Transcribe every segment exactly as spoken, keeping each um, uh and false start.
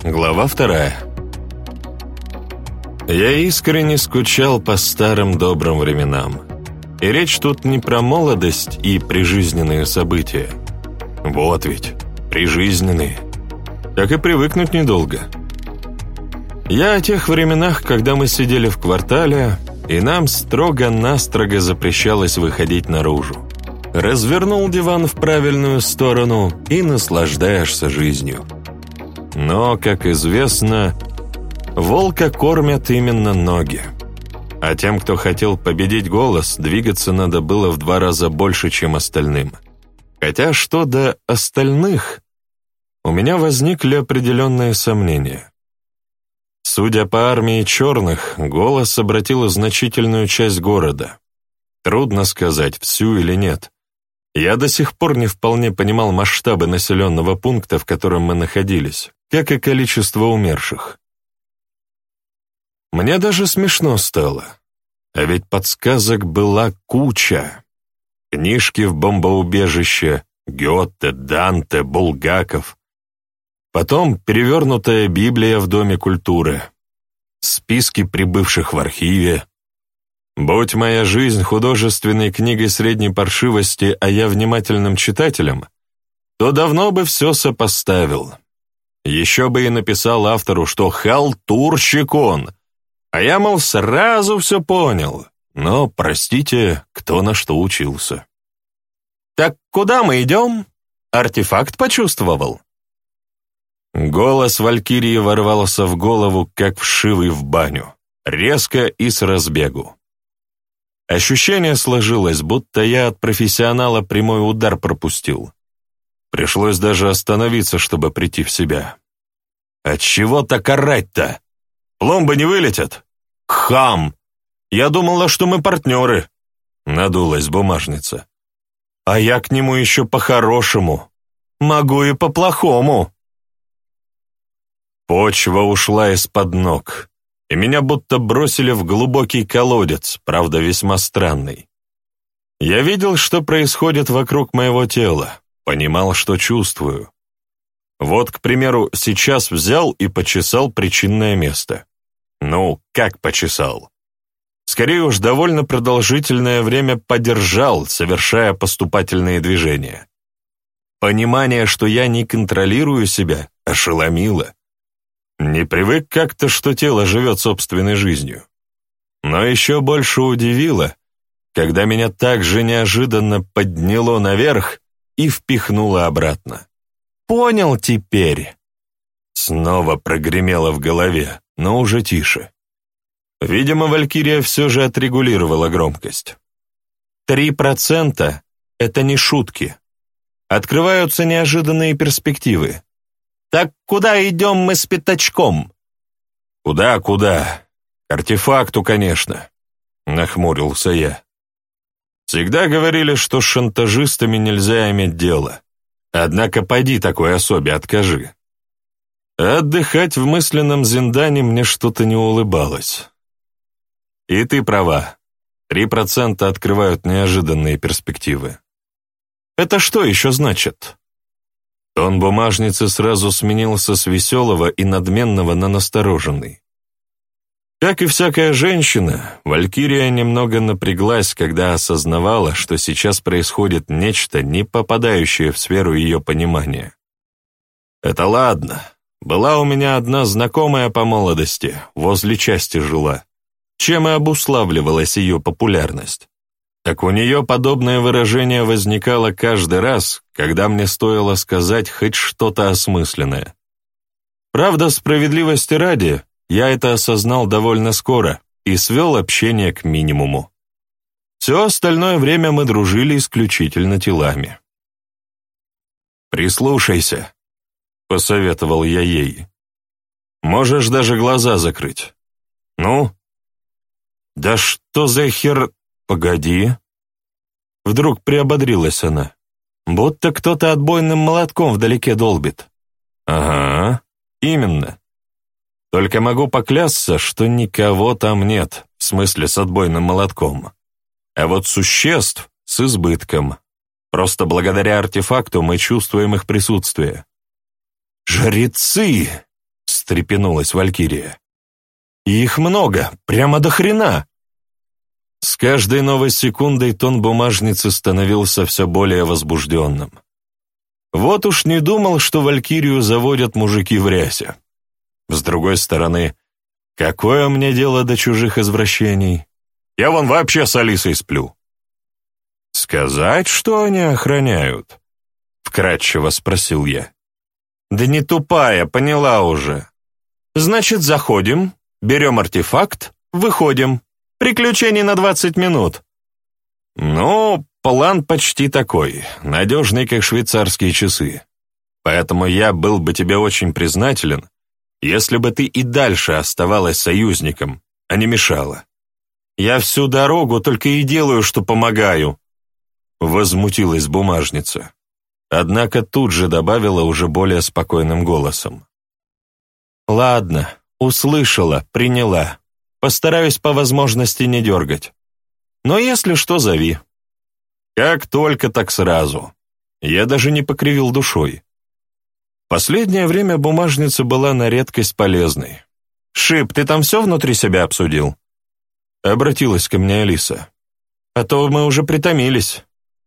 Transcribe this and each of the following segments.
Глава вторая. Я искренне скучал по старым добрым временам. И речь тут не про молодость и прижизненные события. Вот ведь, прижизненные. Так и привыкнуть недолго. Я о тех временах, когда мы сидели в квартале, и нам строго-настрого запрещалось выходить наружу. Развернул диван в правильную сторону и наслаждаешься жизнью. Но, как известно, волка кормят именно ноги. А тем, кто хотел победить голос, двигаться надо было в два раза больше, чем остальным. Хотя что до остальных, у меня возникли определенные сомнения. Судя по армии черных, голос обратил значительную часть города. Трудно сказать, всю или нет. Я до сих пор не вполне понимал масштабы населенного пункта, в котором мы находились, как и количество умерших. Мне даже смешно стало. А ведь подсказок была куча. Книжки в бомбоубежище, Гёте, Данте, Булгаков. Потом перевернутая Библия в Доме культуры. Списки прибывших в архиве. Будь моя жизнь художественной книгой средней паршивости, а я внимательным читателем, то давно бы все сопоставил. Еще бы и написал автору, что халтурщик он, а я, мол, сразу все понял. Но, простите, кто на что учился. «Так куда мы идем? Артефакт почувствовал?» Голос Валькирии ворвался в голову, как вшивый в баню, резко и с разбегу. Ощущение сложилось, будто я от профессионала прямой удар пропустил. Пришлось даже остановиться, чтобы прийти в себя. «Отчего так орать-то? Пломбы не вылетят? Хам! Я думала, что мы партнеры!» Надулась бумажница. «А я к нему еще по-хорошему. Могу и по-плохому». Почва ушла из-под ног, и меня будто бросили в глубокий колодец, правда, весьма странный. Я видел, что происходит вокруг моего тела, понимал, что чувствую. Вот, к примеру, сейчас взял и почесал причинное место. Ну, как почесал? Скорее уж, довольно продолжительное время подержал, совершая поступательные движения. Понимание, что я не контролирую себя, ошеломило. Не привык как-то, что тело живет собственной жизнью. Но еще больше удивило, когда меня так же неожиданно подняло наверх и впихнуло обратно. «Понял теперь!» Снова прогремело в голове, но уже тише. Видимо, Валькирия все же отрегулировала громкость. «Три процента — это не шутки. Открываются неожиданные перспективы. Так куда идем мы с пятачком?» «Куда, куда? К артефакту, конечно», — нахмурился я. «Всегда говорили, что с шантажистами нельзя иметь дело. Однако поди такой особе откажи». Отдыхать в мысленном зиндане мне что-то не улыбалось. И ты права. Три процента открывают неожиданные перспективы. Это что еще значит? Тон бумажницы сразу сменился с веселого и надменного на настороженный. Как и всякая женщина, Валькирия немного напряглась, когда осознавала, что сейчас происходит нечто, не попадающее в сферу ее понимания. Это ладно. Была у меня одна знакомая по молодости, возле части жила, чем и обуславливалась ее популярность. Так у нее подобное выражение возникало каждый раз, когда мне стоило сказать хоть что-то осмысленное. Правда, справедливости ради, я это осознал довольно скоро и свел общение к минимуму. Все остальное время мы дружили исключительно телами. «Прислушайся», — посоветовал я ей. «Можешь даже глаза закрыть. Ну?» «Да что за хер...» «Погоди». Вдруг приободрилась она. Будто кто-то отбойным молотком вдалеке долбит. «Ага, именно. Только могу поклясться, что никого там нет, в смысле с отбойным молотком. А вот существ с избытком. Просто благодаря артефакту мы чувствуем их присутствие». «Жрецы! встрепенулась Валькирия. «И их много, прямо до хрена!» С каждой новой секундой тон бумажницы становился все более возбужденным. Вот уж не думал, что Валькирию заводят мужики в рясе. С другой стороны, какое мне дело до чужих извращений? Я вон вообще с Алисой сплю. «Сказать, что они охраняют?» — вкратчиво спросил я. «Да не тупая, поняла уже. Значит, заходим, берем артефакт, выходим. Приключений на двадцать минут». «Ну, план почти такой, надежный, как швейцарские часы. Поэтому я был бы тебе очень признателен, если бы ты и дальше оставалась союзником, а не мешала. Я всю дорогу только и делаю, что помогаю», — возмутилась бумажница. Однако тут же добавила уже более спокойным голосом. «Ладно, услышала, приняла. Постараюсь по возможности не дергать. Но если что, зови». Как только, так сразу. Я даже не покривил душой. Последнее время бумажница была на редкость полезной. «Шип, ты там все внутри себя обсудил?» Обратилась ко мне Алиса. «А то мы уже притомились».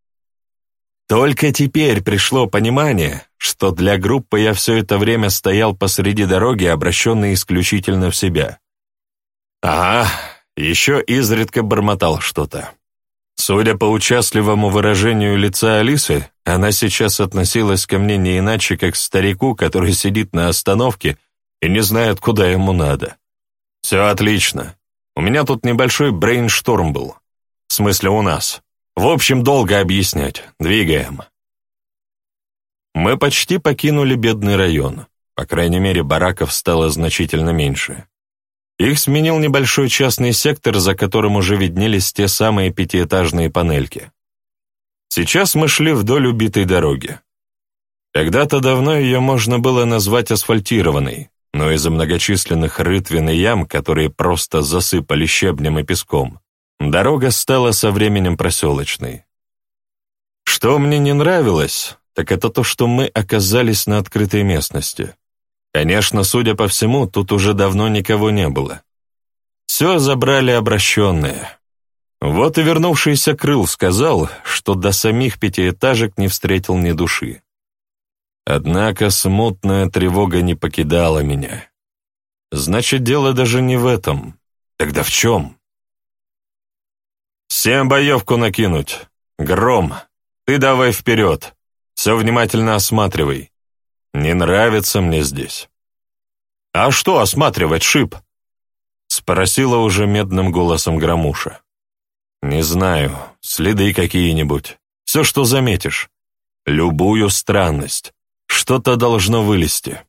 Только теперь пришло понимание, что для группы я все это время стоял посреди дороги, обращенный исключительно в себя. Ага, еще изредка бормотал что-то. Судя по участливому выражению лица Алисы, она сейчас относилась ко мне не иначе, как к старику, который сидит на остановке и не знает, куда ему надо. Все отлично. У меня тут небольшой брейншторм был. В смысле, у нас. В общем, долго объяснять. Двигаем. Мы почти покинули бедный район. По крайней мере, бараков стало значительно меньше. Их сменил небольшой частный сектор, за которым уже виднелись те самые пятиэтажные панельки. Сейчас мы шли вдоль убитой дороги. Когда-то давно ее можно было назвать асфальтированной, но из-за многочисленных рытвин и ям, которые просто засыпали щебнем и песком, дорога стала со временем проселочной. Что мне не нравилось, так это то, что мы оказались на открытой местности. Конечно, судя по всему, тут уже давно никого не было. Все забрали обращенные. Вот и вернувшийся Крыл сказал, что до самих пятиэтажек не встретил ни души. Однако смутная тревога не покидала меня. Значит, дело даже не в этом. Тогда в чем? «Всем боевку накинуть. Гром, ты давай вперед. Все внимательно осматривай. Не нравится мне здесь». «А что осматривать, Шип?» — спросила уже медным голосом Громуша. «Не знаю, следы какие-нибудь. Все, что заметишь. Любую странность. Что-то должно вылезти».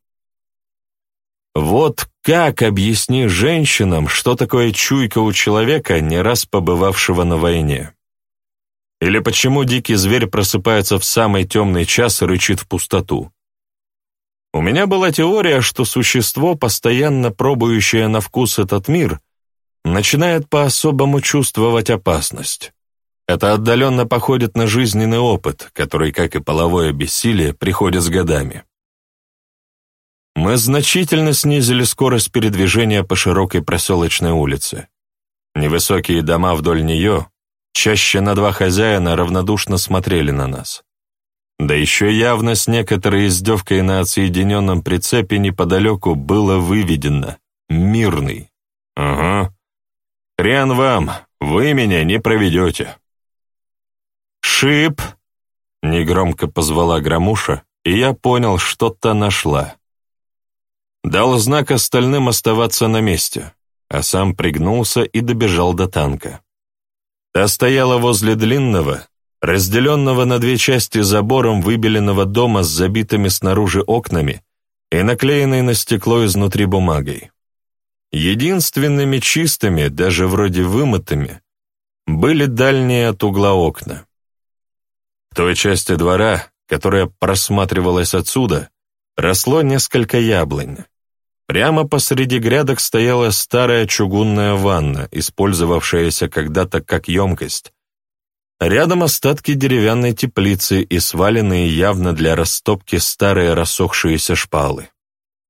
Вот как объясни женщинам, что такое чуйка у человека, не раз побывавшего на войне? Или почему дикий зверь просыпается в самый темный час и рычит в пустоту? У меня была теория, что существо, постоянно пробующее на вкус этот мир, начинает по-особому чувствовать опасность. Это отдаленно походит на жизненный опыт, который, как и половое бессилие, приходит с годами. Мы значительно снизили скорость передвижения по широкой проселочной улице. Невысокие дома вдоль нее, чаще на два хозяина, равнодушно смотрели на нас. Да еще явно с некоторой издевкой на отсоединенном прицепе неподалеку было выведено «Мирный». Ага. Хрен вам, вы меня не проведете. «Шип!» — негромко позвала Громуша, и я понял, что-то нашла. Дал знак остальным оставаться на месте, а сам пригнулся и добежал до танка. Та стояла возле длинного, разделенного на две части забором выбеленного дома с забитыми снаружи окнами и наклеенной на стекло изнутри бумагой. Единственными чистыми, даже вроде вымытыми, были дальние от угла окна. В той части двора, которая просматривалась отсюда, росло несколько яблонь. Прямо посреди грядок стояла старая чугунная ванна, использовавшаяся когда-то как емкость. Рядом остатки деревянной теплицы и сваленные явно для растопки старые рассохшиеся шпалы.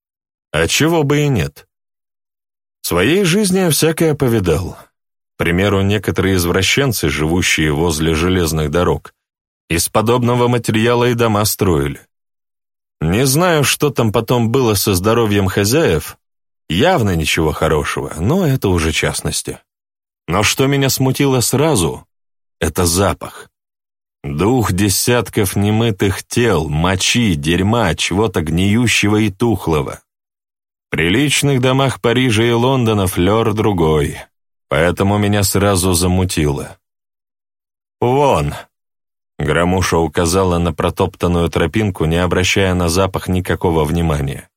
А чего бы и нет. В своей жизни я всякое повидал. К примеру, некоторые извращенцы, живущие возле железных дорог, из подобного материала и дома строили. Не знаю, что там потом было со здоровьем хозяев, явно ничего хорошего, но это уже частности. Но что меня смутило сразу, это запах. Дух десятков немытых тел, мочи, дерьма, чего-то гниющего и тухлого. В приличных домах Парижа и Лондона флёр другой, поэтому меня сразу замутило. «Вон!» — Громуша указала на протоптанную тропинку, не обращая на запах никакого внимания.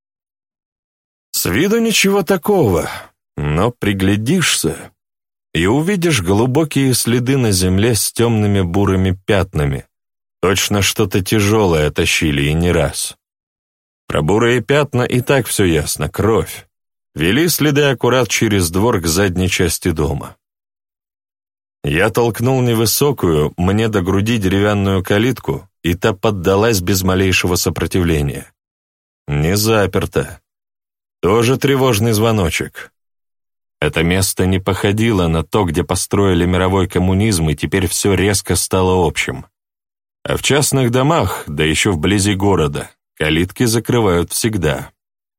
С виду ничего такого, но приглядишься и увидишь глубокие следы на земле с темными бурыми пятнами. Точно что-то тяжелое тащили и не раз. Про бурые пятна и так все ясно, кровь. Вели следы аккурат через двор к задней части дома. Я толкнул невысокую, мне до груди деревянную калитку, и та поддалась без малейшего сопротивления. Не заперто. Тоже тревожный звоночек. Это место не походило на то, где построили мировой коммунизм, и теперь все резко стало общим. А в частных домах, да еще вблизи города, калитки закрывают всегда.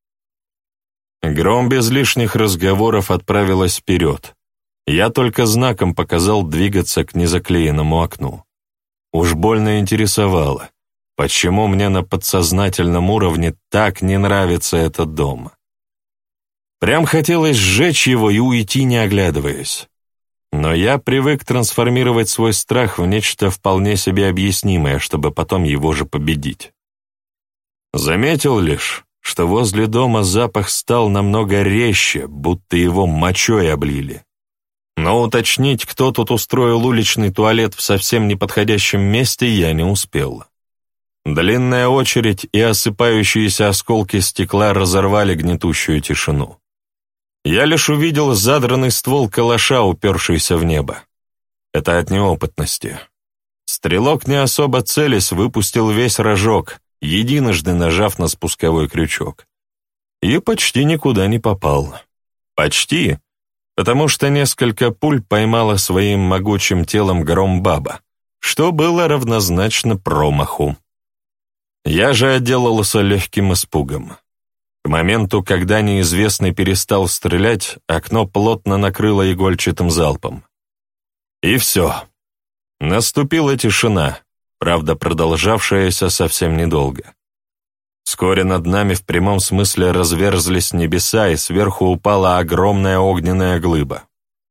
Гром без лишних разговоров отправилась вперед. Я только знаком показал двигаться к незаклеенному окну. Уж больно интересовало, почему мне на подсознательном уровне так не нравится этот дом. Прям хотелось сжечь его и уйти, не оглядываясь. Но я привык трансформировать свой страх в нечто вполне себе объяснимое, чтобы потом его же победить. Заметил лишь, что возле дома запах стал намного резче, будто его мочой облили. Но уточнить, кто тут устроил уличный туалет в совсем неподходящем месте, я не успел. Длинная очередь и осыпающиеся осколки стекла разорвали гнетущую тишину. Я лишь увидел задранный ствол калаша, упершийся в небо. Это от неопытности. Стрелок, не особо целясь, выпустил весь рожок, единожды нажав на спусковой крючок. И почти никуда не попал. Почти, потому что несколько пуль поймала своим могучим телом Громбаба, что было равнозначно промаху. Я же отделался легким испугом. К моменту, когда неизвестный перестал стрелять, окно плотно накрыло игольчатым залпом. И все. Наступила тишина, правда, продолжавшаяся совсем недолго. Вскоре над нами в прямом смысле разверзлись небеса, и сверху упала огромная огненная глыба.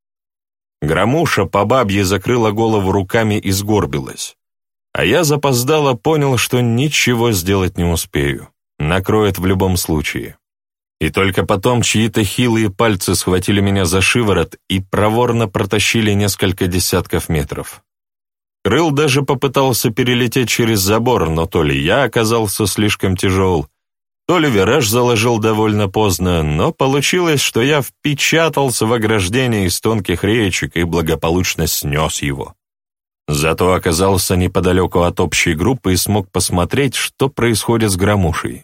Громуша по бабье закрыла голову руками и сгорбилась. А я запоздало понял, что ничего сделать не успею. Накроет в любом случае. И только потом чьи-то хилые пальцы схватили меня за шиворот и проворно протащили несколько десятков метров. Крыл даже попытался перелететь через забор, но то ли я оказался слишком тяжел, то ли вираж заложил довольно поздно, но получилось, что я впечатался в ограждение из тонких реечек и благополучно снес его. Зато оказался неподалеку от общей группы и смог посмотреть, что происходит с Громушей.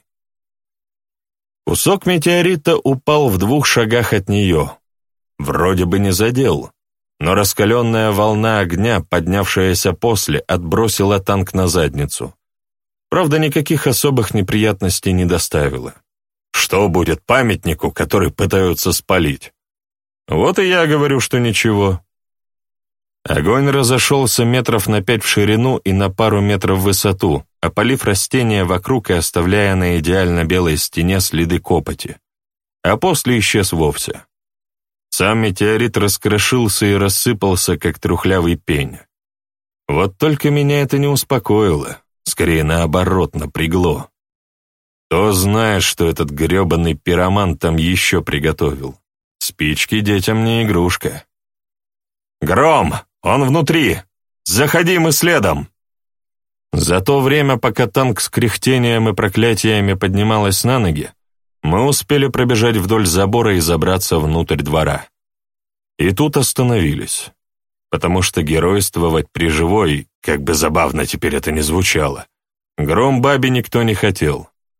Кусок метеорита упал в двух шагах от нее. Вроде бы не задел, но раскаленная волна огня, поднявшаяся после, отбросила танк на задницу. Правда, никаких особых неприятностей не доставила. Что будет памятнику, который пытаются спалить? Вот и я говорю, что ничего. Огонь разошелся метров на пять в ширину и на пару метров в высоту, опалив растения вокруг и оставляя на идеально белой стене следы копоти, а после исчез вовсе. Сам метеорит раскрошился и рассыпался, как трухлявый пень. Вот только меня это не успокоило, скорее наоборот, напрягло. Кто знает, что этот гребаный пироман там еще приготовил. Спички детям не игрушка. «Гром! Он внутри! Заходи мы следом!» За то время, пока танк с кряхтением и проклятиями поднималась на ноги, мы успели пробежать вдоль забора и забраться внутрь двора. И тут остановились, потому что геройствовать при живой, как бы забавно теперь это ни звучало, Громбабе никто не хотел.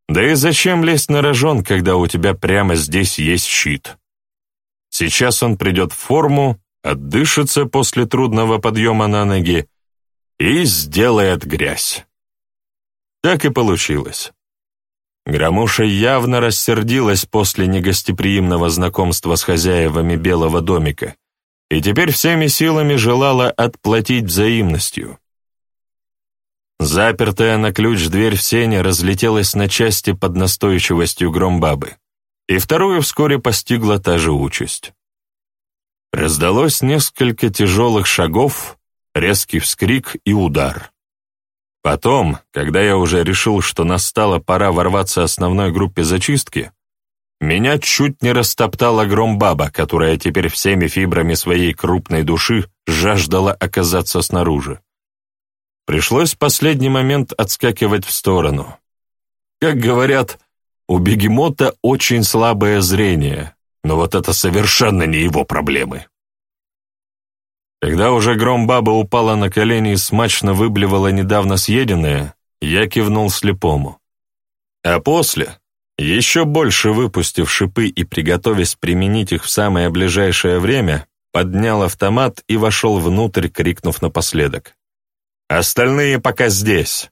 Да и зачем лезть на рожон, когда у тебя прямо здесь есть щит? Сейчас он придет в форму, отдышится после трудного подъема на ноги и сделает грязь. Так и получилось. Громуша явно рассердилась после негостеприимного знакомства с хозяевами Белого домика и теперь всеми силами желала отплатить взаимностью. Запертая на ключ дверь в сене разлетелась на части под настойчивостью Громбабы, и вторую вскоре постигла та же участь. Раздалось несколько тяжелых шагов, резкий вскрик и удар. Потом, когда я уже решил, что настала пора ворваться основной группе зачистки, меня чуть не растоптала Громбаба, которая теперь всеми фибрами своей крупной души жаждала оказаться снаружи. Пришлось в последний момент отскакивать в сторону. Как говорят, у бегемота очень слабое зрение, но вот это совершенно не его проблемы. Когда уже Громбаба упала на колени и смачно выблевала недавно съеденное, я кивнул слепому. А после, еще больше выпустив шипы и приготовясь применить их в самое ближайшее время, поднял автомат и вошел внутрь, крикнув напоследок: «Остальные пока здесь!»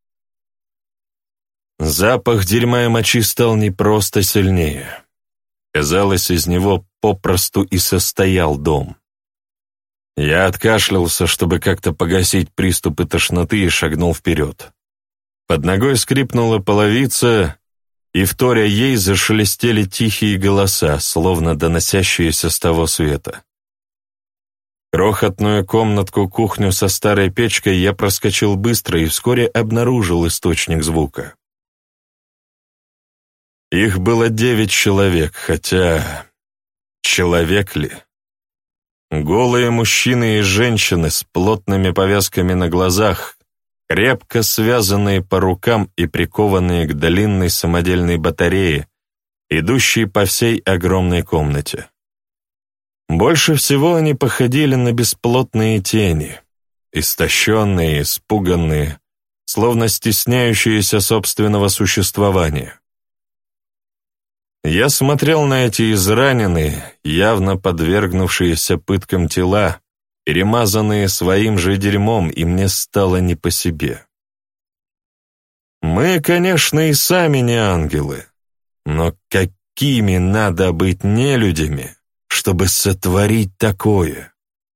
Запах дерьма и мочи стал не просто сильнее. Казалось, из него попросту и состоял дом. Я откашлялся, чтобы как-то погасить приступы тошноты, и шагнул вперед. Под ногой скрипнула половица, и, вторя ей, зашелестели тихие голоса, словно доносящиеся с того света. Крохотную комнатку-кухню со старой печкой я проскочил быстро и вскоре обнаружил источник звука. Их было девять человек, хотя... человек ли? Голые мужчины и женщины с плотными повязками на глазах, крепко связанные по рукам и прикованные к длинной самодельной батарее, идущей по всей огромной комнате. Больше всего они походили на бесплотные тени, истощенные, испуганные, словно стесняющиеся собственного существования. Я смотрел на эти израненные, явно подвергнувшиеся пыткам тела, перемазанные своим же дерьмом, и мне стало не по себе. Мы, конечно, и сами не ангелы, но какими надо быть нелюдями, чтобы сотворить такое?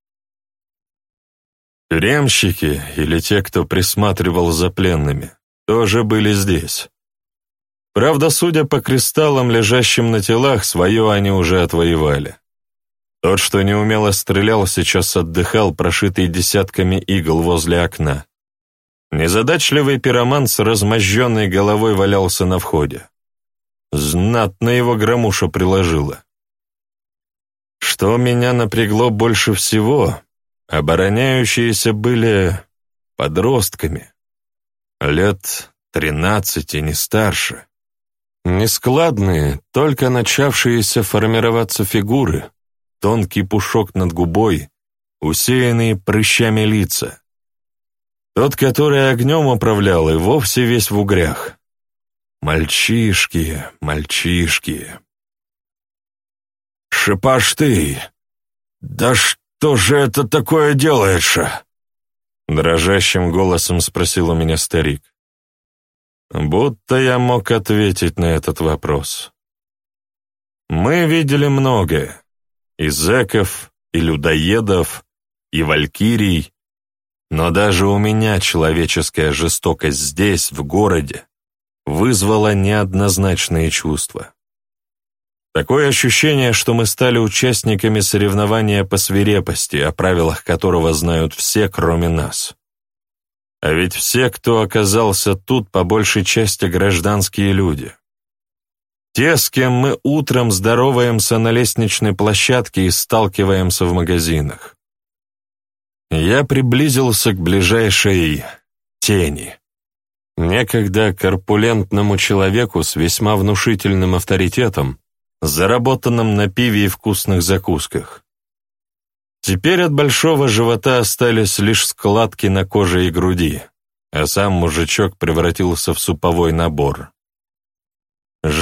Тюремщики, или те, кто присматривал за пленными, тоже были здесь. Правда, судя по кристаллам, лежащим на телах, свое они уже отвоевали. Тот, что неумело стрелял, сейчас отдыхал, прошитый десятками игл возле окна. Незадачливый пироман с размозженной головой валялся на входе. Знатно его Громуша приложила. Что меня напрягло больше всего, обороняющиеся были подростками, лет тринадцати, не старше. Нескладные, только начавшиеся формироваться фигуры, тонкий пушок над губой, усеянные прыщами лица. Тот, который огнем управлял, и вовсе весь в угрях. Мальчишки, мальчишки. «Шипаш ты! Да что же это такое делаешь-а?» Дрожащим голосом спросил у меня старик. Будто я мог ответить на этот вопрос. Мы видели многое. И зэков, и людоедов, и валькирий. Но даже у меня человеческая жестокость здесь, в городе, вызвала неоднозначные чувства. Такое ощущение, что мы стали участниками соревнования по свирепости, о правилах которого знают все, кроме нас. А ведь все, кто оказался тут, по большей части гражданские люди. Те, с кем мы утром здороваемся на лестничной площадке и сталкиваемся в магазинах. Я приблизился к ближайшей тени. Некогда корпулентному человеку с весьма внушительным авторитетом, заработанным на пиве и вкусных закусках. Теперь от большого живота остались лишь складки на коже и груди, а сам мужичок превратился в суповой набор.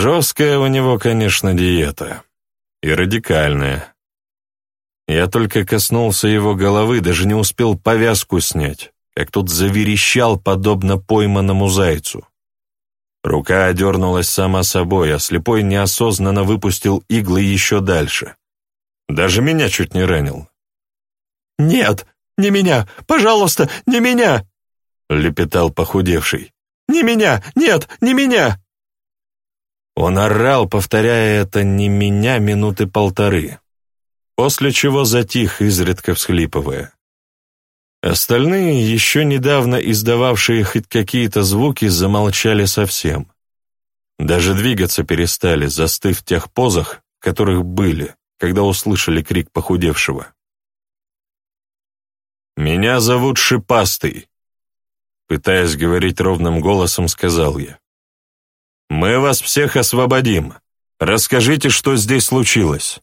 Жесткая у него, конечно, диета. И радикальная. Я только коснулся его головы, даже не успел повязку снять, как тот заверещал, подобно пойманному зайцу. Рука одернулась сама собой, а слепой неосознанно выпустил иглы еще дальше. Даже меня чуть не ранил. «Нет, не меня! Пожалуйста, не меня!» — лепетал похудевший. «Не меня! Нет, не меня!» Он орал, повторяя это «не меня» минуты полторы, после чего затих, изредка всхлипывая. Остальные, еще недавно издававшие хоть какие-то звуки, замолчали совсем. Даже двигаться перестали, застыв в тех позах, в которых были, когда услышали крик похудевшего. «Меня зовут Шипастый», — пытаясь говорить ровным голосом, сказал я. «Мы вас всех освободим. Расскажите, что здесь случилось».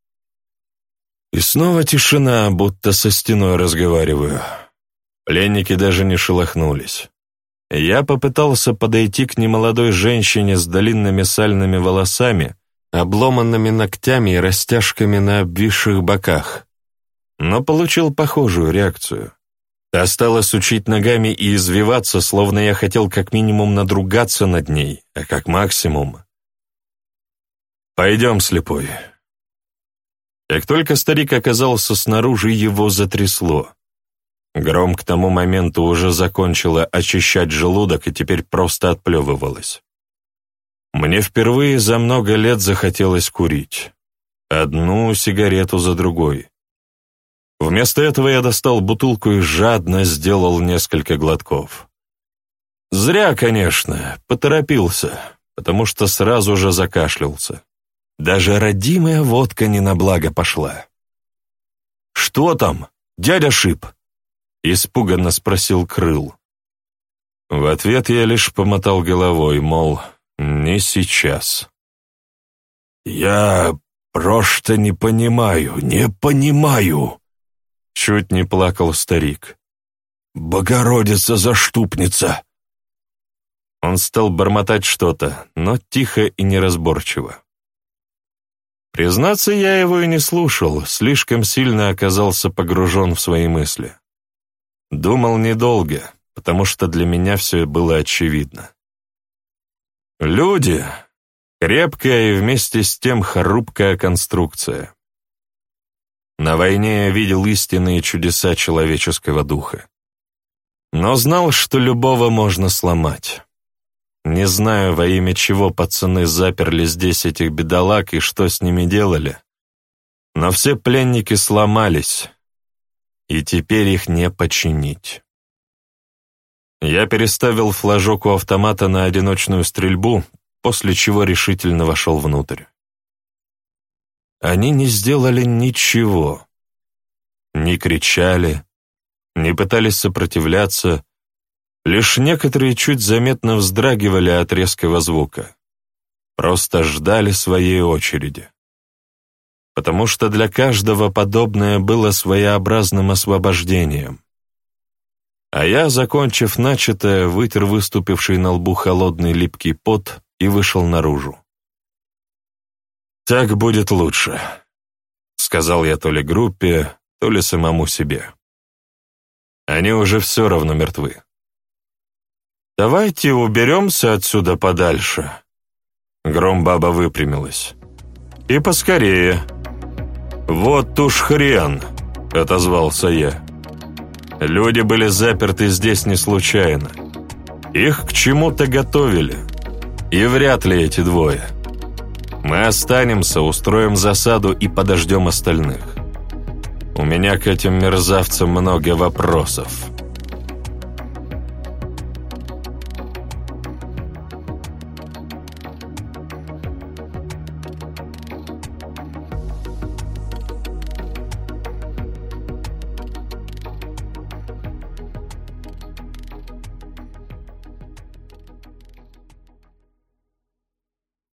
И снова тишина, будто со стеной разговариваю. Пленники даже не шелохнулись. Я попытался подойти к немолодой женщине с длинными сальными волосами, обломанными ногтями и растяжками на обвисших боках, но получил похожую реакцию. Осталось учить ногами и извиваться, словно я хотел как минимум надругаться над ней, а как максимум. «Пойдем, слепой». Как только старик оказался снаружи, его затрясло. Гром к тому моменту уже закончила очищать желудок и теперь просто отплевывалась. Мне впервые за много лет захотелось курить. Одну сигарету за другой. Вместо этого я достал бутылку и жадно сделал несколько глотков. Зря, конечно, поторопился, потому что сразу же закашлялся. Даже родимая водка не на благо пошла. «Что там, дядя Шип?» — испуганно спросил Крыл. В ответ я лишь помотал головой, мол, не сейчас. «Я просто не понимаю, не понимаю!» Чуть не плакал старик. «Богородица-заступница!» Он стал бормотать что-то, но тихо и неразборчиво. Признаться, я его и не слушал, слишком сильно оказался погружен в свои мысли. Думал недолго, потому что для меня все было очевидно. Люди — крепкая и вместе с тем хрупкая конструкция. На войне я видел истинные чудеса человеческого духа. Но знал, что любого можно сломать. Не знаю, во имя чего пацаны заперли здесь этих бедолаг и что с ними делали, но все пленники сломались, и теперь их не починить. Я переставил флажок у автомата на одиночную стрельбу, после чего решительно вошел внутрь. Они не сделали ничего. Не кричали, не пытались сопротивляться, лишь некоторые чуть заметно вздрагивали от резкого звука. Просто ждали своей очереди. Потому что для каждого подобное было своеобразным освобождением. А я, закончив начатое, вытер выступивший на лбу холодный липкий пот и вышел наружу. «Так будет лучше», — сказал я то ли группе, то ли самому себе. Они уже все равно мертвы. «Давайте уберемся отсюда подальше». Громбаба выпрямилась. «И поскорее». «Вот уж хрен», — отозвался я. Люди были заперты здесь не случайно. Их к чему-то готовили. И вряд ли эти двое. Мы останемся, устроим засаду и подождем остальных. У меня к этим мерзавцам много вопросов.